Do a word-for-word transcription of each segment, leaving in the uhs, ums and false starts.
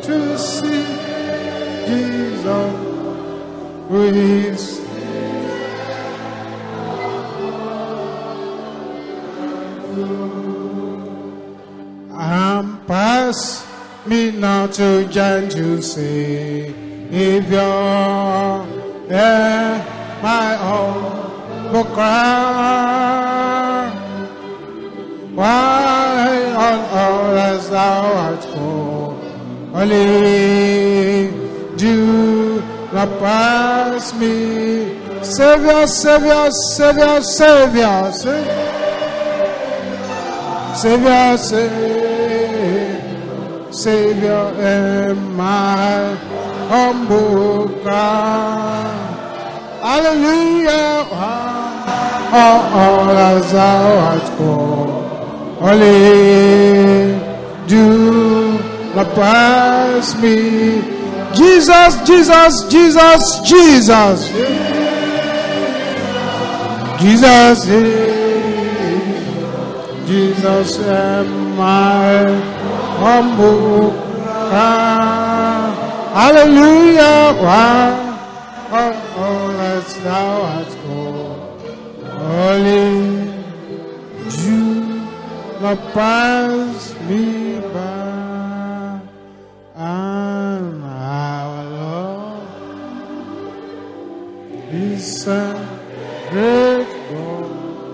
to see Jesus with and pass me now to gentle Savior, yeah, my humble cry. Why on earth hast thou art called? Only do not pass me, Savior, Savior, Savior, Savior, Savior. Savior, Savior, Savior, am my humble cry. Hallelujah. Oh, oh, as thou art called, only do not pass me. Jesus, Jesus, Jesus, Jesus. Jesus, Jesus, am my humble cry. Hallelujah. Why on all as thou art called, only you not pass me by, and our Lord is a great God.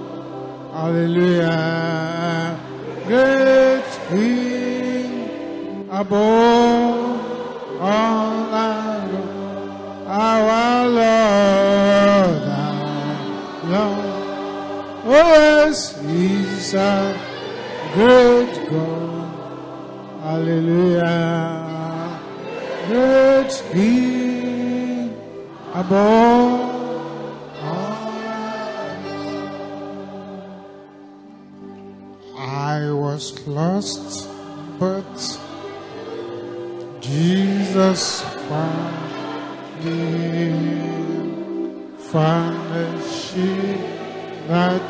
Hallelujah. Great King above all other, our Lord, our Lord. Oh yes, He's a great God. Hallelujah. Great King above. I was lost, but Jesus found me, found a sheep that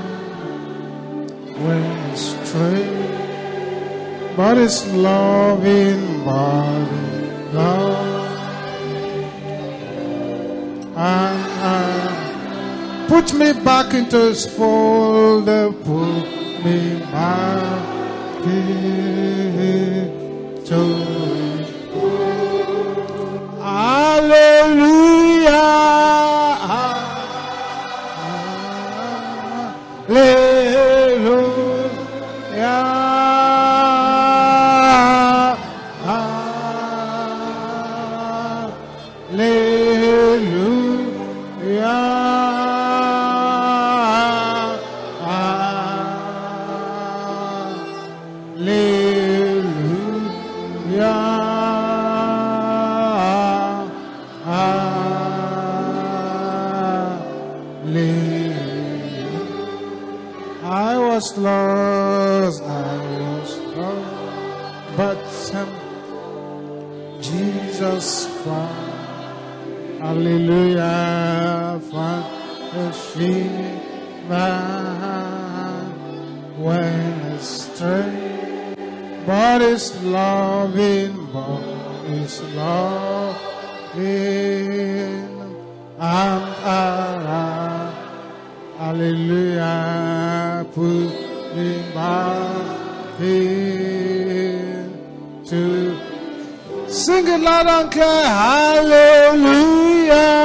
went astray, but His loving body, love, and uh, put me back into His fold, put me back into His fold. Hallelujah. I was lost, I was lost, but um, Jesus found, hallelujah, found the sheep that went astray, but His loving, but His loving arms around, hallelujah, put me back into. Sing it loud and clear, hallelujah.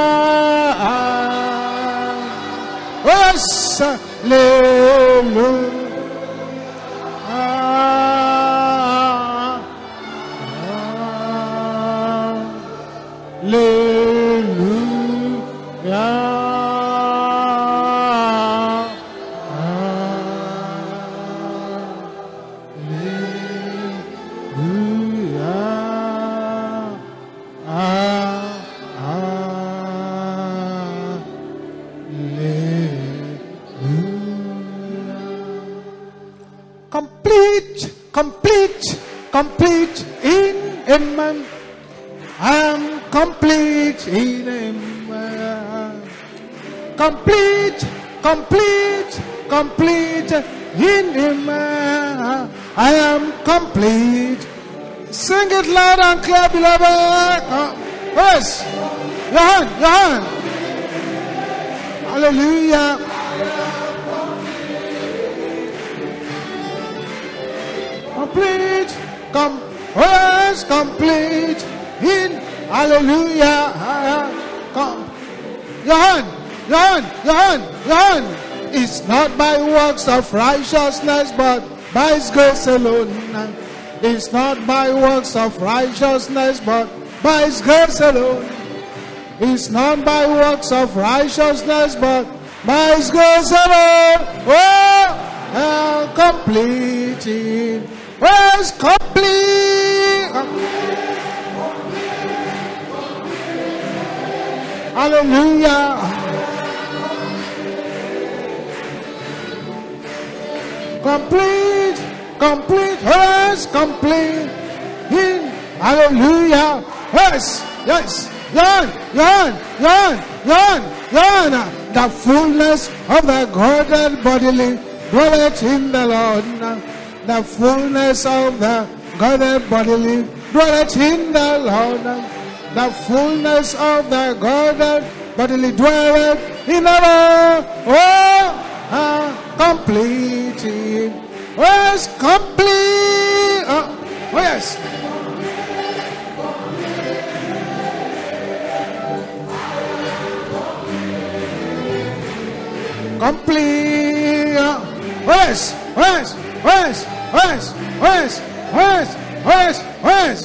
Yes, hallelujah. Complete, complete, complete in Him. I'm complete in Him. Complete, complete, complete in Him. I am complete. Sing it loud and clear, beloved. Uh, yes. Your hand, your hand. Hallelujah. Complete. Come. Yes, complete. In. Hallelujah. Come. Your hand, your hand, your hand, your hand. It's not by works of righteousness, but by His grace alone. It's not by works of righteousness, but by His grace alone. It's not by works of righteousness, but by His grace alone. Oh, uh, completing. Oh, it's complete. Hallelujah. Complete, complete, yes, complete. In, hallelujah. Yes, yes. Yon, yon, yon, yon, yon. The fullness of the Godhead bodily dwelleth in the Lord. The fullness of the Godhead bodily dwelleth in the Lord. The fullness of the Godhead bodily dwelleth in the Lord. Oh, uh, complete. Oh, yes, complete. Oh, oh yes. Complete. Oh, yes, oh, yes, oh, yes, oh, yes, oh, yes, oh, yes, oh, yes, oh, yes.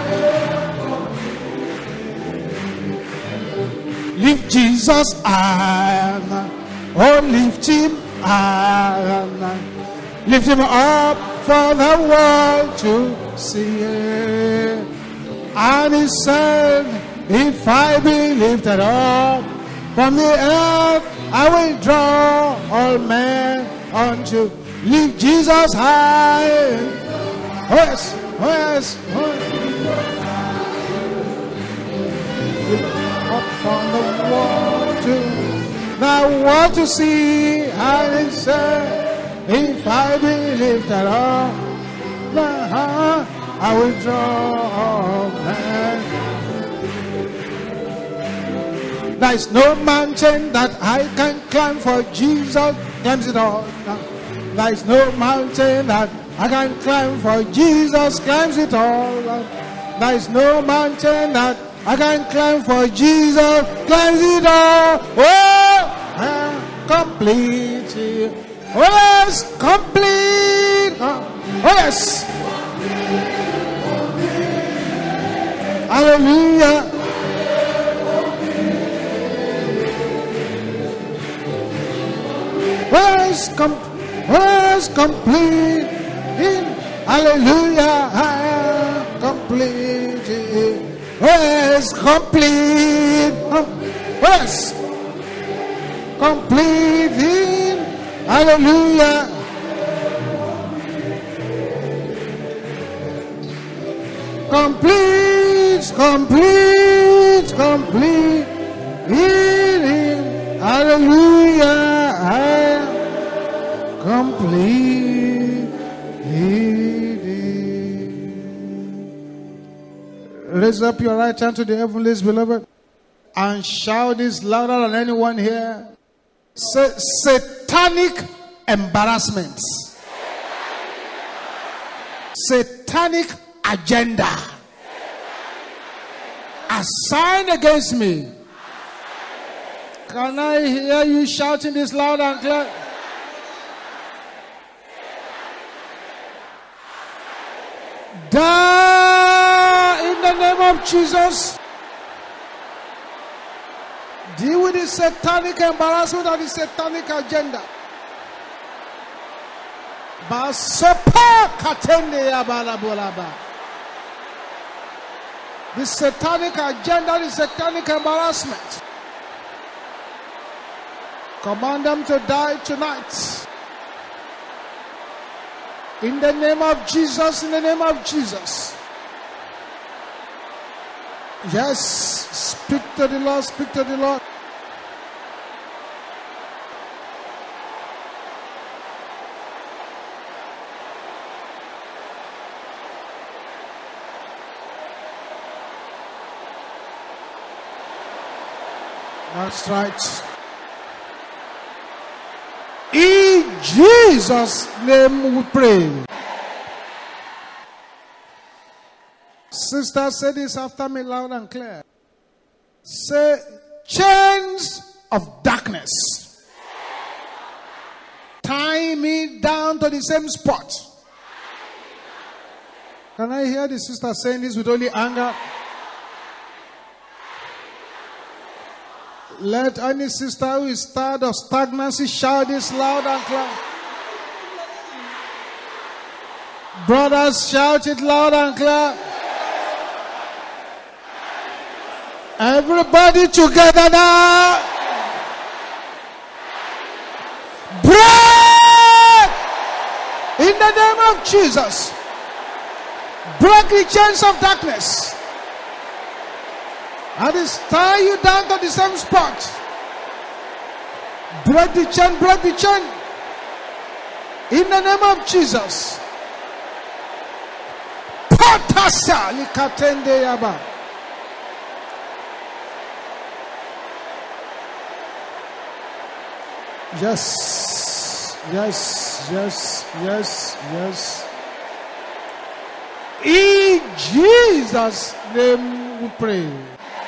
Lift Jesus high, oh lift Him high, lift Him up for the world to see. And He said, if I be lifted up from the earth, I will draw all men unto. Lift Jesus high, oh yes, oh yes, oh yes. Up from the world to the world to see, and He said, if I be lifted up, I will draw all men. There is no mountain that I can climb, for Jesus climbs it all. There is no mountain that I can climb, for Jesus climbs it all. There is no mountain that I can climb, for Jesus climbs it all. Oh, uh, complete. Oh, yes, complete. Oh, oh yes. Hallelujah. Oh, yes, com- oh, yes, complete. Hallelujah. Complete. Yes, complete. Yes, complete in. Hallelujah. Complete, complete, complete in Him. Hallelujah. Complete in Him. Raise up your right hand to the heavenlies, beloved, and shout this louder than anyone here. Say, satanic embarrassments. Satanic agenda assigned against me. Can I hear you shouting this loud and clear? Die in the name of Jesus. Deal with the satanic embarrassment and the satanic agenda. Basopa katende abalabolaba. The satanic agenda, the satanic embarrassment. Command them to die tonight. In the name of Jesus, in the name of Jesus. Yes, speak to the Lord, speak to the Lord. That's right. In Jesus' name we pray. Sister, say this after me loud and clear. Say, chains of darkness tie me down to the same spot. Can I hear the sister saying this with only anger? Let any sister who is tired of stagnancy shout this loud and clear. Brothers, shout it loud and clear. Everybody together now. Break! In the name of Jesus. Break the chains of darkness. And it's tie you down to the same spot. Break the chain, break the chain. In the name of Jesus. Patasa likatende yaba. Yes, yes, yes, yes, yes. In Jesus' name we pray.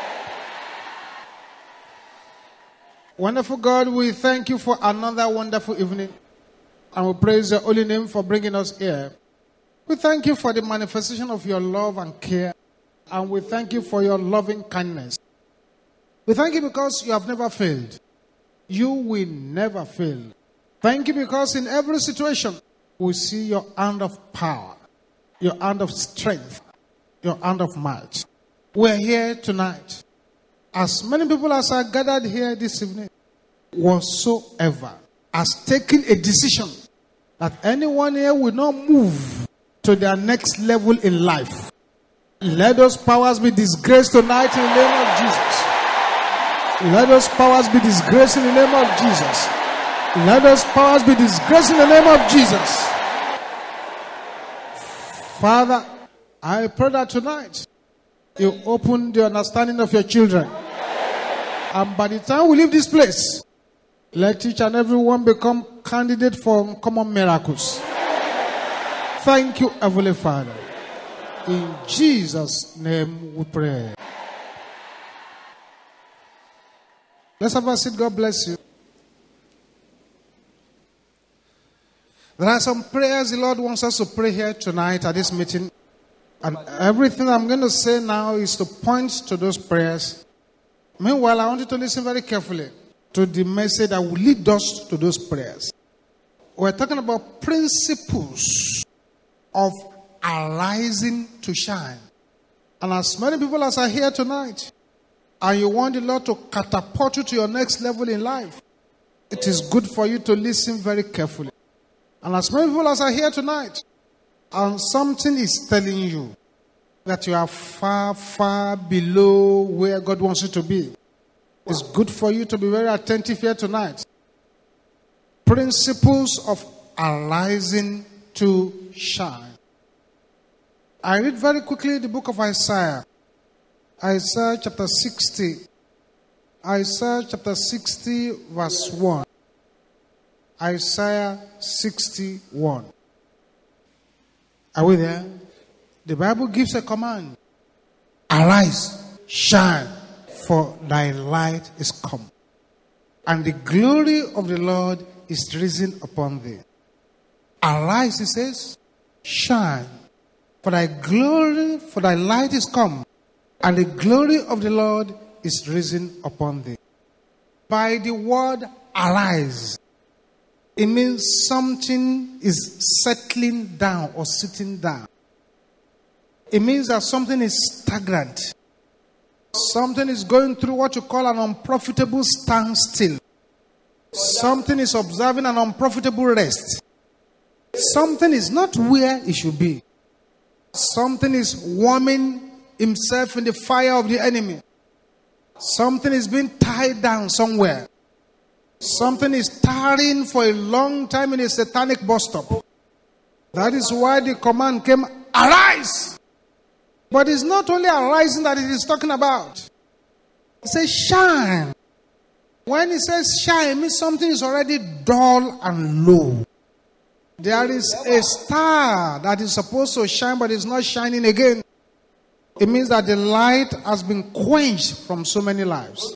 Wonderful God, we thank you for another wonderful evening. And we praise your holy name for bringing us here. We thank you for the manifestation of your love and care. And we thank you for your loving kindness. We thank you because you have never failed. You will never fail. Thank you because in every situation, we see your hand of power, your hand of strength, your hand of might. We're here tonight. As many people as are gathered here this evening, whatsoever has taken a decision that anyone here will not move to their next level in life, let those powers be disgraced tonight in the name of Jesus. Let those powers be disgraced in the name of Jesus. Let those powers be disgraced in the name of Jesus. Father, I pray that tonight you open the understanding of your children. And by the time we leave this place, let each and every one become candidate for common miracles. Thank you, Heavenly Father. In Jesus' name we pray. Let's have a seat. God bless you. There are some prayers the Lord wants us to pray here tonight at this meeting. And everything I'm going to say now is to point to those prayers. Meanwhile, I want you to listen very carefully to the message that will lead us to those prayers. We're talking about principles of arising to shine. And as many people as are here tonight, and you want the Lord to catapult you to your next level in life, it is good for you to listen very carefully. And as many people as are here tonight, and something is telling you that you are far, far below where God wants you to be, it's good for you to be very attentive here tonight. Principles of arising to shine. I read very quickly the book of Isaiah. Isaiah chapter sixty. Isaiah chapter sixty verse one. Isaiah sixty-one. Are we there? The Bible gives a command. Arise, shine, for thy light is come, and the glory of the Lord is risen upon thee. Arise, it says, shine, for thy glory, for thy light is come, and the glory of the Lord is risen upon thee. By the word arise, it means something is settling down or sitting down. It means that something is stagnant. Something is going through what you call an unprofitable standstill. Something is observing an unprofitable rest. Something is not where it should be. Something is warming himself in the fire of the enemy. Something is being tied down somewhere. Something is tarrying for a long time in a satanic bus stop. That is why the command came, arise. But it's not only arising that it is talking about. It says shine. When it says shine, it means something is already dull and low. There is a star that is supposed to shine, but it's not shining again. It means that the light has been quenched from so many lives.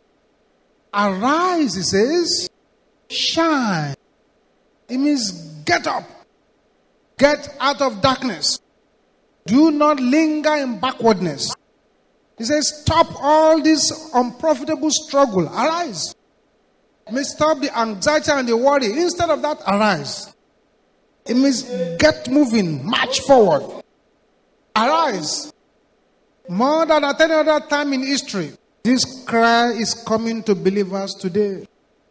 Arise, it says, shine. It means get up. Get out of darkness. Do not linger in backwardness. He says, stop all this unprofitable struggle. Arise. It means stop the anxiety and the worry. Instead of that, arise. It means get moving, march forward. Arise. More than at any other time in history, this cry is coming to believers today.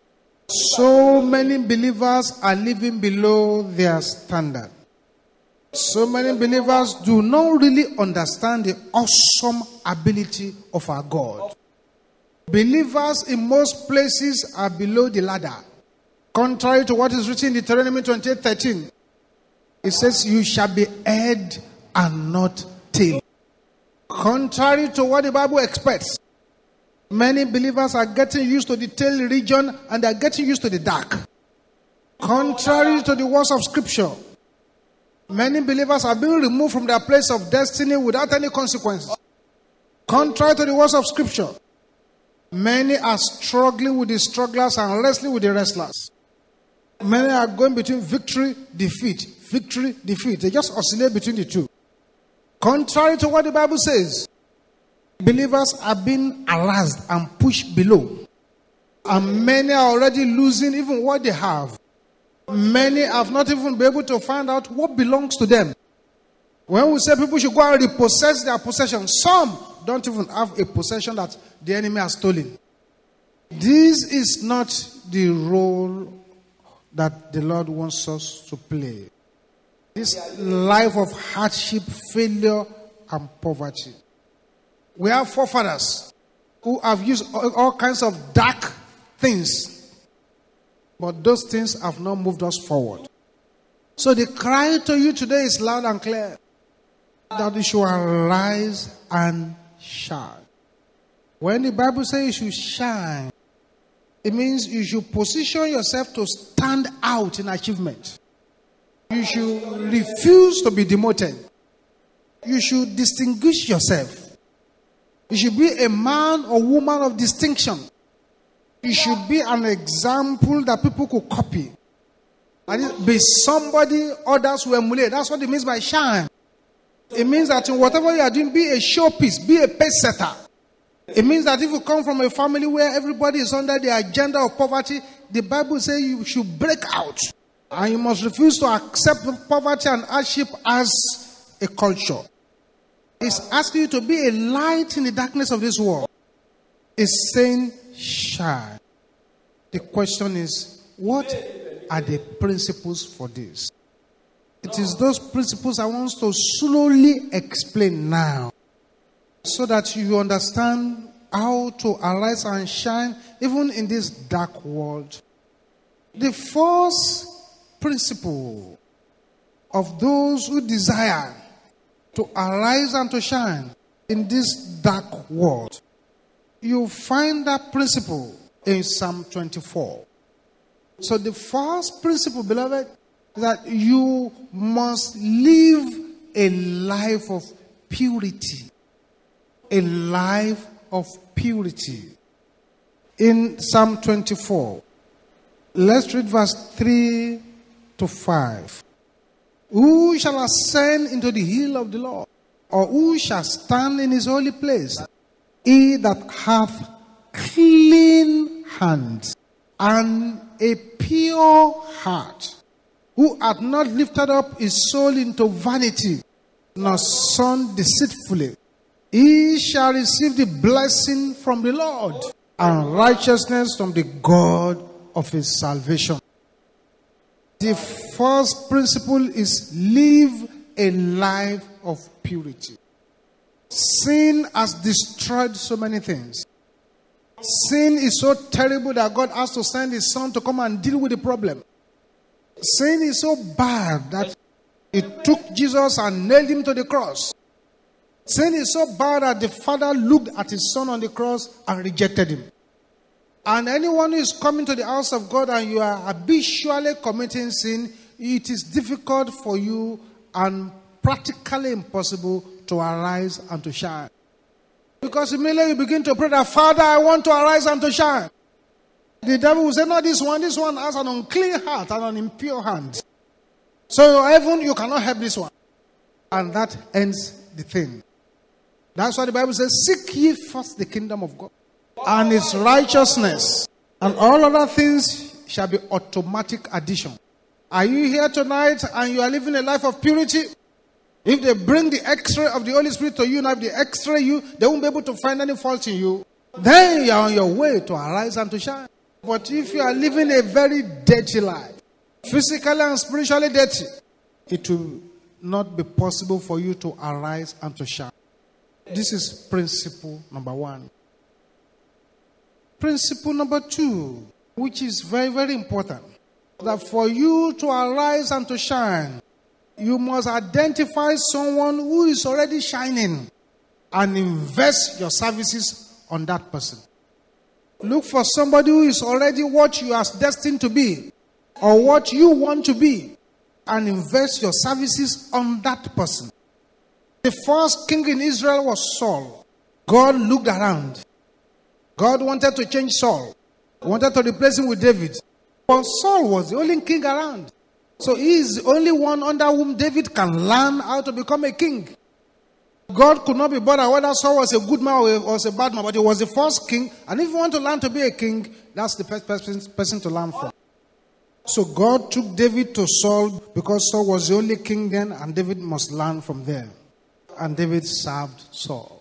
So many believers are living below their standard. So many believers do not really understand the awesome ability of our God. Believers in most places are below the ladder. Contrary to what is written in Deuteronomy twenty-eight thirteen. It says, you shall be head and not tail. Contrary to what the Bible expects. Many believers are getting used to the tail region and they are getting used to the dark. Contrary to the words of Scripture. Many believers are being removed from their place of destiny without any consequences. Contrary to the words of Scripture. Many are struggling with the strugglers and wrestling with the wrestlers. Many are going between victory, defeat, victory, defeat. They just oscillate between the two. Contrary to what the Bible says, believers are being harassed and pushed below. And many are already losing even what they have. Many have not even been able to find out what belongs to them. When we say people should go and repossess their possession, some don't even have a possession that the enemy has stolen. This is not the role that the Lord wants us to play. This life of hardship, failure, and poverty. We have forefathers who have used all, all kinds of dark things. But those things have not moved us forward. So the cry to you today is loud and clear. That you should arise and shine. When the Bible says you should shine, it means you should position yourself to stand out in achievement. You should refuse to be demoted. You should distinguish yourself. You should be a man or woman of distinction. You should be an example that people could copy. And be somebody others will emulate. That's what it means by shine. It means that in whatever you are doing, be a showpiece, be a pace setter. It means that if you come from a family where everybody is under the agenda of poverty, the Bible says you should break out. And you must refuse to accept poverty and hardship as a culture. It's asking you to be a light in the darkness of this world. It's saying, shine. The question is, what are the principles for this? It is those principles I want to slowly explain now, so that you understand how to arise and shine even in this dark world. The first principle of those who desire to arise and to shine in this dark world, you find that principle in Psalm twenty-four. So the first principle, beloved, is that you must live a life of purity. A life of purity. In Psalm twenty-four, let's read verse three to five. Who shall ascend into the hill of the Lord? Or who shall stand in his holy place? He that hath clean hands and a pure heart, who hath not lifted up his soul into vanity, nor sown deceitfully, he shall receive the blessing from the Lord and righteousness from the God of his salvation. The first principle is live a life of purity. Sin has destroyed so many things. Sin is so terrible that God has to send his son to come and deal with the problem. Sin is so bad that it took Jesus and nailed him to the cross. Sin is so bad that the Father looked at his son on the cross and rejected him. And anyone who is coming to the house of God and you are habitually committing sin, it is difficult for you and practically impossible to arise and to shine. Because immediately you begin to pray that, Father, I want to arise and to shine. The devil will say, no, this one, this one has an unclean heart and an impure hand. So even you cannot help this one. And that ends the thing. That's why the Bible says, seek ye first the kingdom of God and his righteousness, and all other things shall be automatic addition. Are you here tonight and you are living a life of purity? If they bring the x-ray of the Holy Spirit to you, now if they x-ray you, they won't be able to find any fault in you. Then you are on your way to arise and to shine. But if you are living a very dirty life, physically and spiritually dirty, it will not be possible for you to arise and to shine. This is principle number one. Principle number two, which is very, very important, that for you to arise and to shine, you must identify someone who is already shining and invest your services on that person. Look for somebody who is already what you are destined to be or what you want to be and invest your services on that person. The first king in Israel was Saul. God looked around. God wanted to change Saul. He wanted to replace him with David. But Saul was the only king around. So he is the only one under whom David can learn how to become a king. God could not be bothered whether Saul was a good man or was a bad man, but he was the first king. And if you want to learn to be a king, that's the best person, person to learn from. So God took David to Saul because Saul was the only king then, and David must learn from there. And David served Saul.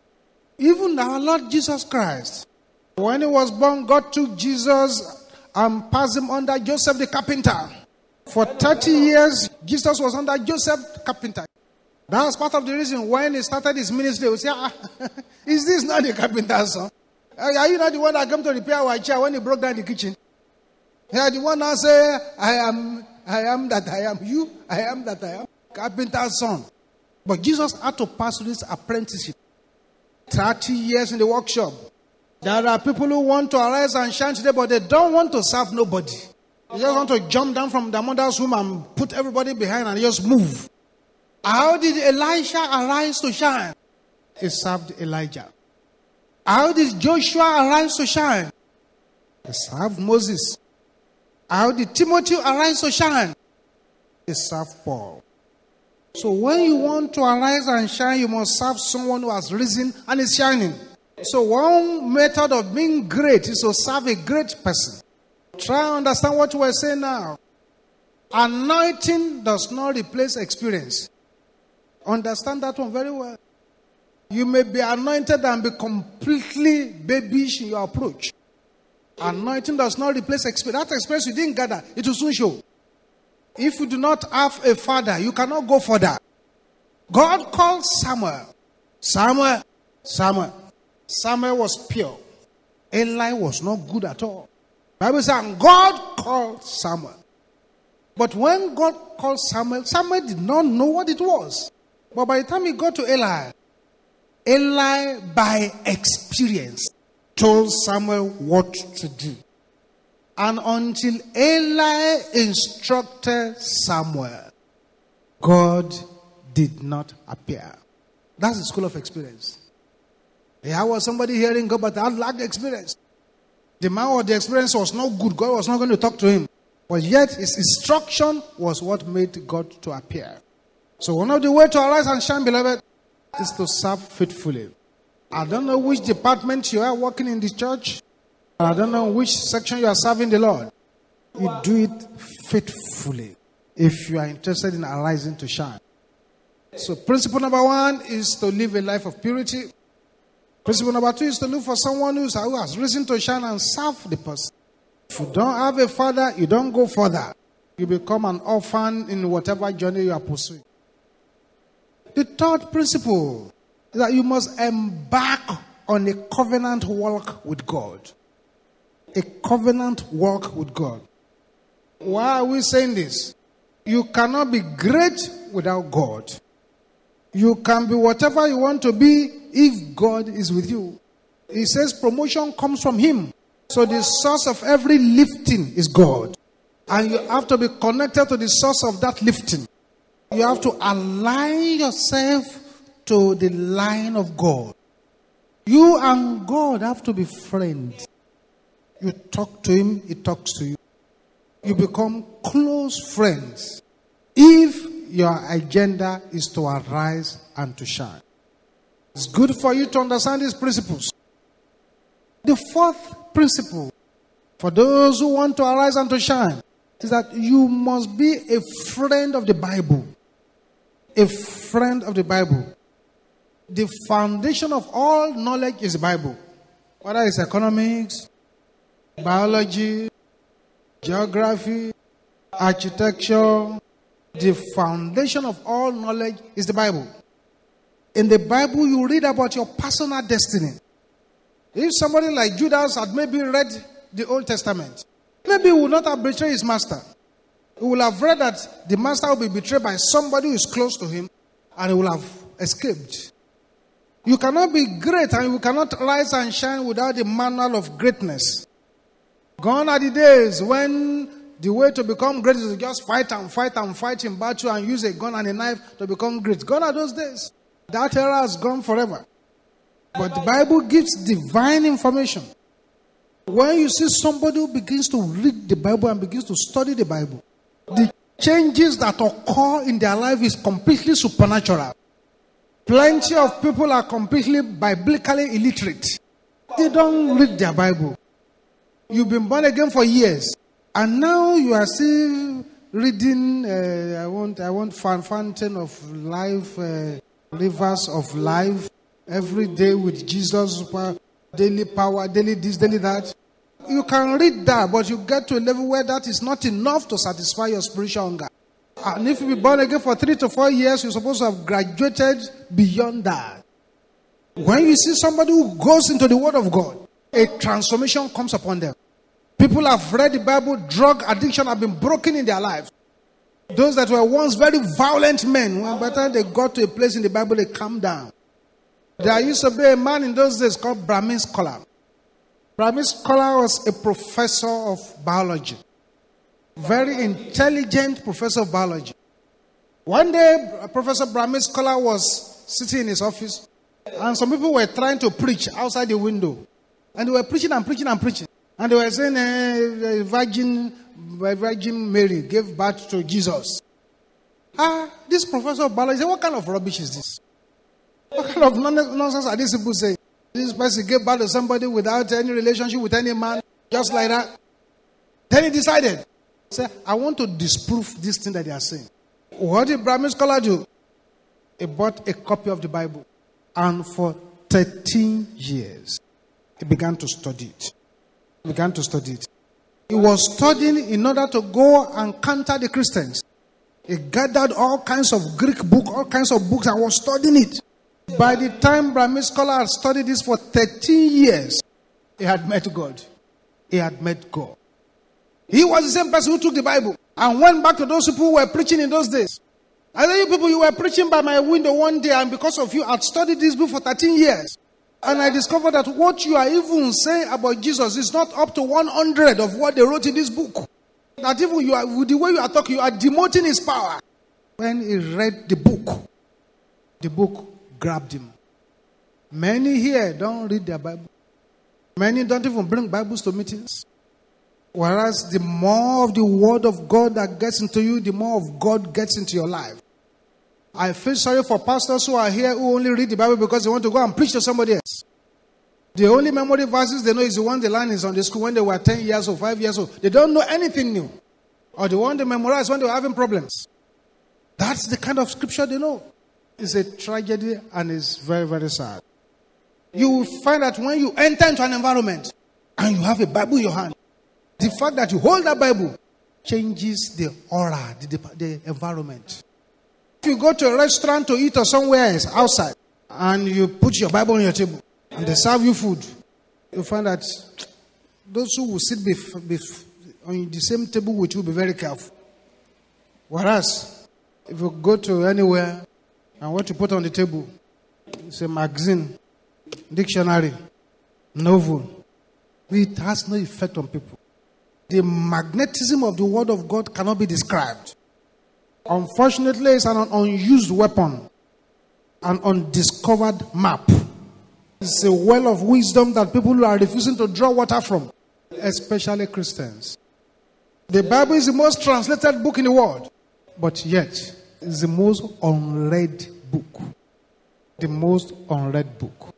Even our Lord Jesus Christ, when he was born, God took Jesus and passed him under Joseph the carpenter. For thirty years, Jesus was under Joseph the carpenter. That was part of the reason when he started his ministry. We say, ah, is this not the carpenter's son? Are you not the one that came to repair our chair when he broke down the kitchen? You are the one that say, I am, I am that I am. You, I am that I am. Carpenter's son. But Jesus had to pass through this apprenticeship. thirty years in the workshop. There are people who want to arise and shine today, but they don't want to serve nobody. They just want to jump down from the mother's womb and put everybody behind and just move. How did Elisha arise to shine? He served Elijah. How did Joshua arise to shine? He served Moses. How did Timothy arise to shine? He served Paul. So when you want to arise and shine, you must serve someone who has risen and is shining. So one method of being great is to serve a great person. Try and understand what we're saying now. Anointing does not replace experience. Understand that one very well. You may be anointed and be completely babyish in your approach. Anointing does not replace experience. That experience you didn't gather, it will soon show. If you do not have a father, you cannot go further. God called Samuel. Samuel, Samuel. Samuel was pure. Eli was not good at all. The Bible says, God called Samuel. But when God called Samuel, Samuel did not know what it was. But by the time he got to Eli, Eli, by experience, told Samuel what to do. And until Eli instructed Samuel, God did not appear. That's the school of experience. There was somebody hearing God, but I lacked experience. The man with the experience was not good. God was not going to talk to him. But yet his instruction was what made God to appear. So one of the ways to arise and shine, beloved, is to serve faithfully. I don't know which department you are working in the church. I don't know which section you are serving the Lord. You do it faithfully if you are interested in arising to shine. So principle number one is to live a life of purity. Principle number two is to look for someone who has risen to shine and serve the person. If you don't have a father, you don't go further. You become an orphan in whatever journey you are pursuing. The third principle is that you must embark on a covenant walk with God. A covenant walk with God. Why are we saying this? You cannot be great without God. You can be whatever you want to be if God is with you. He says promotion comes from Him. So the source of every lifting is God. And you have to be connected to the source of that lifting. You have to align yourself to the line of God. You and God have to be friends. You talk to him, he talks to you. You become close friends if your agenda is to arise and to shine. It's good for you to understand these principles. The fourth principle for those who want to arise and to shine is that you must be a friend of the Bible. A friend of the Bible. The foundation of all knowledge is the Bible. Whether it's economics, biology, geography, architecture, the foundation of all knowledge is the Bible. In the Bible, you read about your personal destiny. If somebody like Judas had maybe read the Old Testament, maybe he would not have betrayed his master. He would have read that the master will be betrayed by somebody who is close to him, and he will have escaped. You cannot be great and you cannot rise and shine without the manual of greatness. Gone are the days when the way to become great is to just fight and fight and fight in battle and use a gun and a knife to become great. Gone are those days. That era has gone forever. But the Bible gives divine information. When you see somebody who begins to read the Bible and begins to study the Bible, the changes that occur in their life is completely supernatural. Plenty of people are completely biblically illiterate. They don't read their Bible. You've been born again for years, and now you are still reading. Uh, I want, I want fountain of life, uh, rivers of life, every day with Jesus, daily power, daily this, daily that. You can read that, but you get to a level where that is not enough to satisfy your spiritual hunger. And if you be born again for three to four years, you're supposed to have graduated beyond that. When you see somebody who goes into the Word of God, a transformation comes upon them. People have read the Bible, drug addiction have been broken in their lives. Those that were once very violent men, when by the time they got to a place in the Bible, they calmed down. There used to be a man in those days called Brahmin Scholar. Brahmin Scholar was a professor of biology. Very intelligent professor of biology. One day, Professor Brahmin Scholar was sitting in his office, and some people were trying to preach outside the window. And they were preaching and preaching and preaching. And they were saying, eh, Virgin, Virgin Mary gave birth to Jesus. Ah, this professor of biology said, what kind of rubbish is this? What kind of nonsense are these people saying? This person gave birth to somebody without any relationship with any man, just like that. Then he decided, say, I want to disprove this thing that they are saying. What did Brahmin Scholar do? He bought a copy of the Bible. And for thirteen years, he began to study it. He began to study it. He was studying in order to go and counter the Christians. He gathered all kinds of Greek books, all kinds of books, and was studying it. By the time Brahmin Scholar had studied this for thirteen years, he had met God. He had met God. He was the same person who took the Bible and went back to those people who were preaching in those days. I tell you people, you were preaching by my window one day, and because of you, I had studied this book for thirteen years. And I discovered that what you are even saying about Jesus is not up to one hundred of what they wrote in this book. That even you are, with the way you are talking, you are demoting his power. When he read the book, the book grabbed him. Many here don't read their Bible. Many don't even bring Bibles to meetings. Whereas the more of the word of God that gets into you, the more of God gets into your life. I feel sorry for pastors who are here who only read the Bible because they want to go and preach to somebody else. The only memory verses they know is the one they learned in Sunday school when they were ten years old, five years old. They don't know anything new. Or the one they memorized when they were having problems. That's the kind of scripture they know. It's a tragedy and it's very, very sad. You will find that when you enter into an environment and you have a Bible in your hand, the fact that you hold that Bible changes the aura, the, the environment. If you go to a restaurant to eat or somewhere else outside, and you put your Bible on your table, and they serve you food, you find that those who will sit bef- bef- on the same table with you will be very careful. Whereas, if you go to anywhere, and what you put on the table, it's a magazine, dictionary, novel, It has no effect on people. The magnetism of the word of God cannot be described. Unfortunately, it's an unused weapon, an undiscovered map. It's a well of wisdom that people are refusing to draw water from, especially Christians. The Bible is the most translated book in the world, but yet it's the most unread book. The most unread book.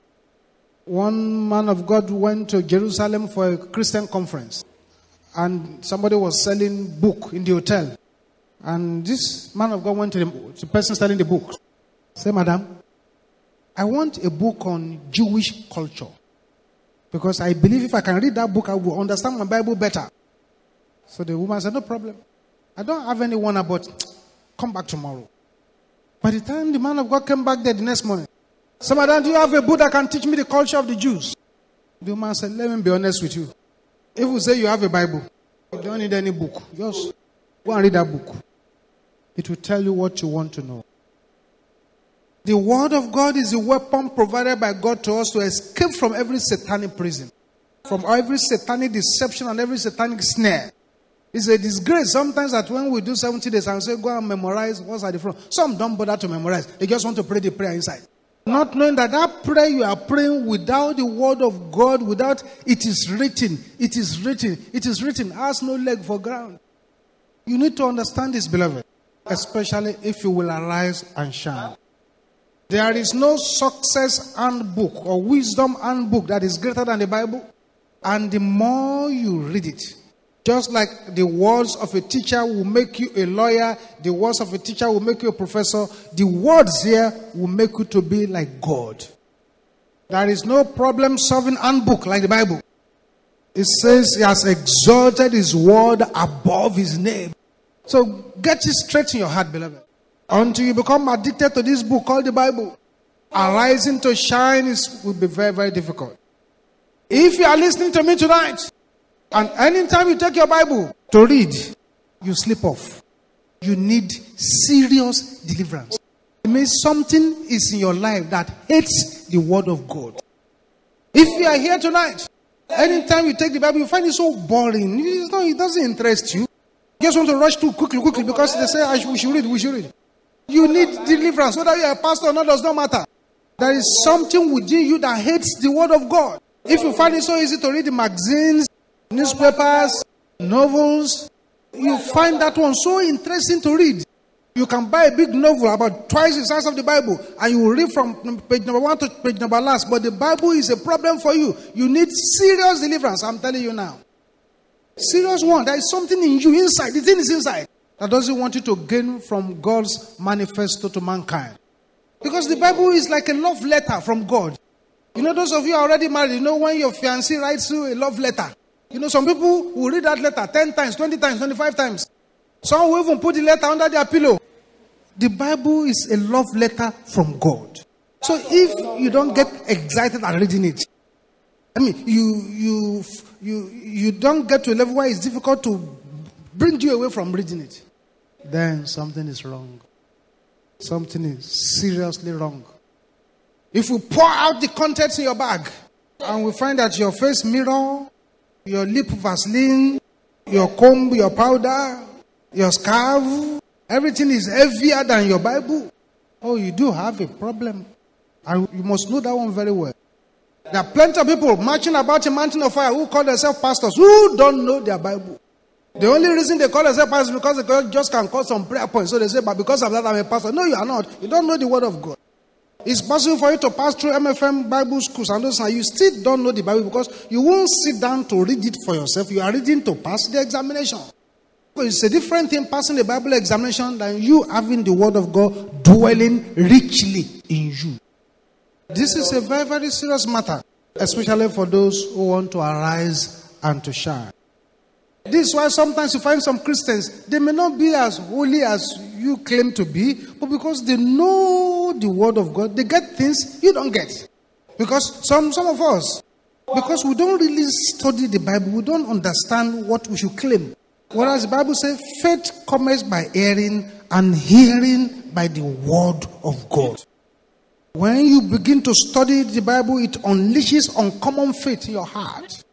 One man of God went to Jerusalem for a Christian conference, and somebody was selling book in the hotel. And this man of God went to the, to the person selling the book. Say, madam, I want a book on Jewish culture. Because I believe if I can read that book, I will understand my Bible better. So the woman said, no problem. I don't have anyone about, come back tomorrow. By the time the man of God came back there the next morning, said, madam, do you have a book that can teach me the culture of the Jews? The woman said, let me be honest with you. If you say you have a Bible, you don't need any book. Just go and read that book. It will tell you what you want to know. The word of God is a weapon provided by God to us to escape from every satanic prison, from every satanic deception and every satanic snare. It's a disgrace sometimes that when we do seventy days and say, go and memorize what's at the front. Some don't bother to memorize. They just want to pray the prayer inside. Not knowing that that prayer you are praying without the word of God, without it is written, it is written, it is written, has no leg for ground. You need to understand this, beloved, especially if you will arise and shine. There is no success handbook or wisdom handbook that is greater than the Bible. And the more you read it, just like the words of a teacher will make you a lawyer, the words of a teacher will make you a professor, the words here will make you to be like God. There is no problem-solving handbook like the Bible. It says he has exalted his word above his name. So get it straight in your heart, beloved. Until you become addicted to this book called the Bible, arising to shine is, will be very, very difficult. If you are listening to me tonight, and anytime you take your Bible to read, you slip off. You need serious deliverance. It means something is in your life that hates the word of God. If you are here tonight, anytime you take the Bible, you find it so boring. It's not, it doesn't interest you. You just want to rush too quickly, quickly, because they say, I should, we should read, we should read. You need deliverance. Whether you are a pastor or not does not matter. There is something within you that hates the word of God. If you find it so easy to read the magazines, newspapers, novels, you find that one so interesting to read. You can buy a big novel about twice the size of the Bible, and you will read from page number one to page number last. But the Bible is a problem for you. You need serious deliverance. I'm telling you now. Serious one. There is something in you inside. The thing is inside that doesn't want you to gain from God's manifesto to mankind. Because the Bible is like a love letter from God. You know, those of you are already married, you know when your fiancé writes you a love letter. You know, some people will read that letter ten times, twenty times, twenty-five times. Some will even put the letter under their pillow. The Bible is a love letter from God. So if you don't get excited at reading it, I mean, you, you, you, you don't get to a level where it's difficult to bring you away from reading it, then something is wrong. Something is seriously wrong. If you pour out the contents in your bag, and we find that your face mirror, your lip Vaseline, your comb, your powder, your scarf, everything is heavier than your Bible, oh, you do have a problem. And you must know that one very well. There are plenty of people marching about a mountain of fire who call themselves pastors who don't know their Bible. The only reason they call themselves pastors is because they just can call some prayer points. So they say, but because of that, I'm a pastor. No, you are not. You don't know the word of God. It's possible for you to pass through M F M Bible schools and those, and you still don't know the Bible because you won't sit down to read it for yourself. You are reading to pass the examination. So it's a different thing passing the Bible examination than you having the word of God dwelling richly in you. This is a very, very serious matter, especially for those who want to arise and to shine. This is why sometimes you find some Christians, they may not be as holy as you claim to be, but because they know the word of God, they get things you don't get. Because some, some of us, because we don't really study the Bible, we don't understand what we should claim. Whereas the Bible says, faith comes by hearing, and hearing by the word of God. When you begin to study the Bible, it unleashes uncommon faith in your heart.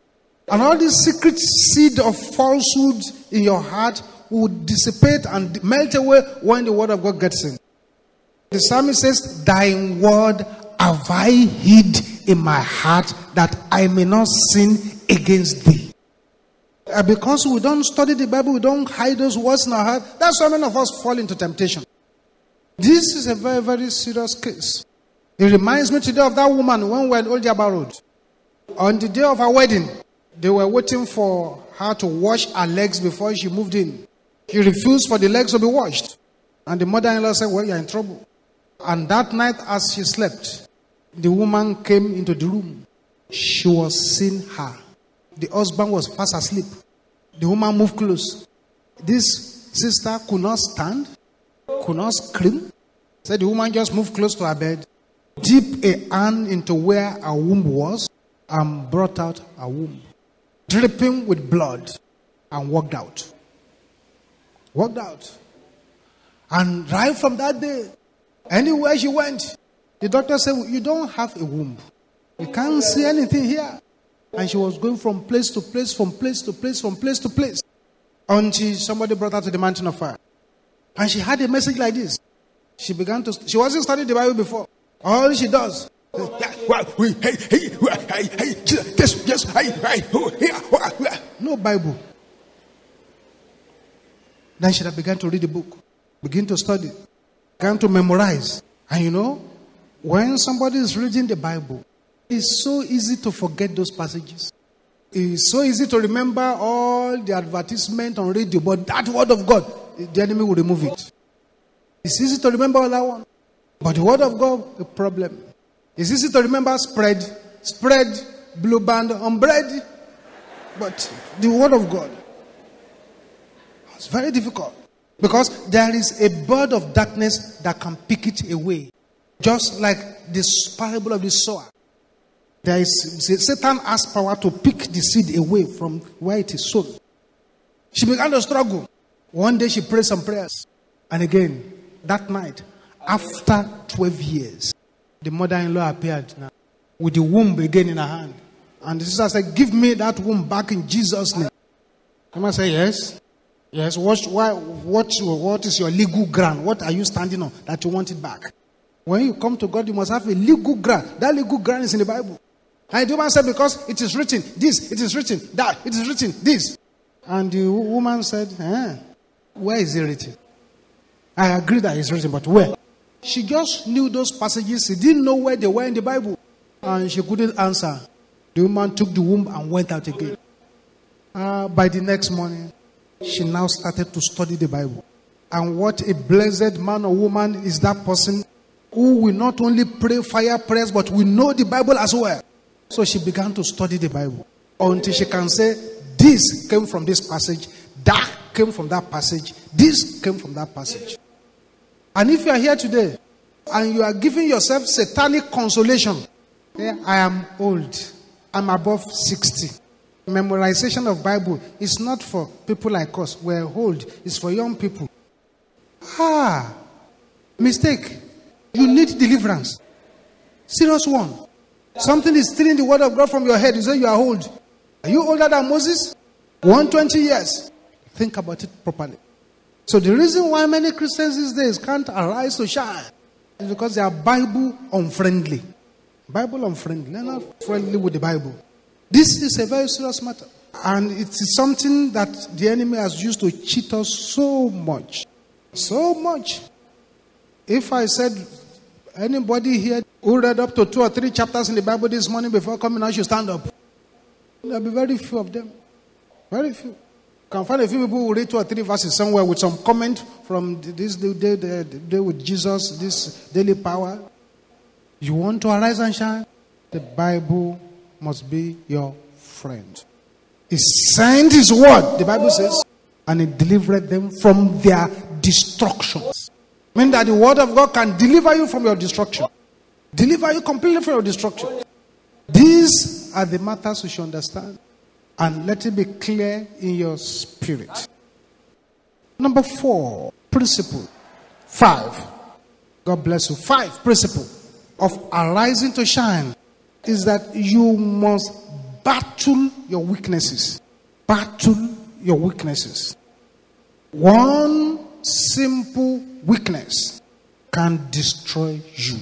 And all this secret seed of falsehood in your heart will dissipate and melt away when the word of God gets in. The psalmist says, thy word have I hid in my heart that I may not sin against thee. And because we don't study the Bible, we don't hide those words in our heart, that's why many of us fall into temptation. This is a very, very serious case. It reminds me today of that woman when we were in Old Jabba Road. On the day of her wedding, they were waiting for her to wash her legs before she moved in. She refused for the legs to be washed. And the mother-in-law said, well, you're in trouble. And that night as she slept, the woman came into the room. She was seeing her. The husband was fast asleep. The woman moved close. This sister could not stand, could not scream. So the woman just moved close to her bed, dipped a hand into where her womb was, and brought out her womb, dripping with blood, and walked out. Walked out. And right from that day, anywhere she went, the doctor said, you don't have a womb. You can't see anything here. And she was going from place to place, from place to place, from place to place. Until somebody brought her to the mountain of fire. And she had a message like this. She began to, she wasn't studying the Bible before. All she does, no Bible. Then she began to read the book, begin to study, began to memorize. And you know, when somebody is reading the Bible, it's so easy to forget those passages. It's so easy to remember all the advertisement on radio, but that word of God, the enemy will remove it. It's easy to remember all that one, but the word of God, a problem. It's easy to remember spread, spread, blue band on bread, but the word of God, it's very difficult. Because there is a bird of darkness that can pick it away. Just like this parable of the sower. There is, Satan has power to pick the seed away from where it is sown. She began to struggle. One day she prayed some prayers. And again, that night, after twelve years, the mother-in-law appeared now with the womb again in her hand. And the sister said, give me that womb back in Jesus' name. The man said, yes. Yes, what, why, what, what is your legal ground? What are you standing on that you want it back? When you come to God, you must have a legal ground. That legal ground is in the Bible. And the woman said, because it is written this, it is written that, it is written this. And the woman said, eh, where is it written? I agree that it's written, but where? She just knew those passages. She didn't know where they were in the Bible. And she couldn't answer. The woman took the womb and went out again. Uh, by the next morning, she now started to study the Bible. And what a blessed man or woman is that person who will not only pray fire prayers, but will know the Bible as well. So she began to study the Bible until she can say, this came from this passage, that came from that passage, this came from that passage. And if you are here today and you are giving yourself satanic consolation, yeah, I am old, I'm above sixty. Memorization of Bible is not for people like us. We're old. It's for young people. Ah, mistake. You need deliverance. Serious one. Something is stealing the word of God from your head. You say you are old. Are you older than Moses? one hundred twenty years. Think about it properly. So the reason why many Christians these days can't arise to shine is because they are Bible unfriendly. Bible unfriendly. They're not friendly with the Bible. This is a very serious matter. And it is something that the enemy has used to cheat us so much. So much. If I said, anybody here who read up to two or three chapters in the Bible this morning before coming out should stand up, there will be very few of them. Very few. You can find a few people who read two or three verses somewhere with some comment from this day, day, day with Jesus, this daily power. You want to arise and shine? The Bible must be your friend. He sent his word, the Bible says, and he delivered them from their destructions. Meaning that the word of God can deliver you from your destruction. Deliver you completely from your destruction. These are the matters you should understand. And let it be clear in your spirit. Number four, principle. Five. God bless you. Five, principle of arising to shine is that you must battle your weaknesses. Battle your weaknesses. One simple weakness can destroy you.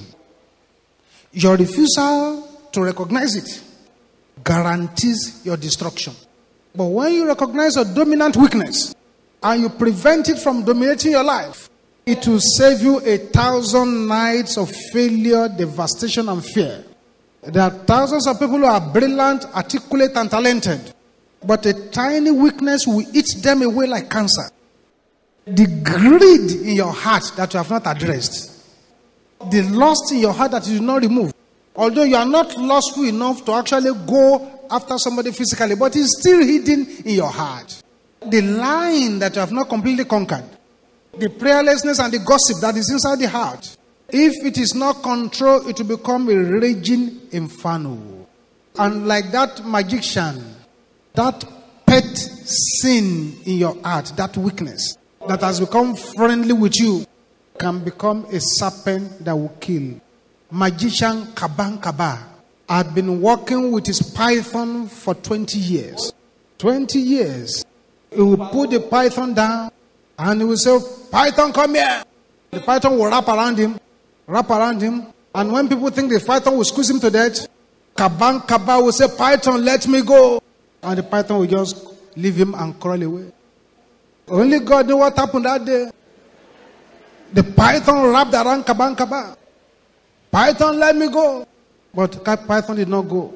Your refusal to recognize it guarantees your destruction. But when you recognize a dominant weakness and you prevent it from dominating your life, it will save you a thousand nights of failure, devastation, and fear. There are thousands of people who are brilliant, articulate, and talented, but a tiny weakness will eat them away like cancer. The greed in your heart that you have not addressed, the lust in your heart that you did not remove, although you are not lustful enough to actually go after somebody physically, but it's still hidden in your heart. The lying that you have not completely conquered, the prayerlessness and the gossip that is inside the heart, if it is not controlled, it will become a raging inferno. And like that magician, that pet sin in your heart, that weakness that has become friendly with you, can become a serpent that will kill. Magician Kaban Kaba had been working with his python for twenty years. twenty years. He will put the python down and he will say, "Python, come here." The python will wrap around him, wrap around him. And when people think the python will squeeze him to death, Kaban Kaba will say, "Python, let me go." And the python will just leave him and crawl away. Only God knew what happened that day. The python wrapped around Kaban Kaba. "Python, let me go." But python did not go.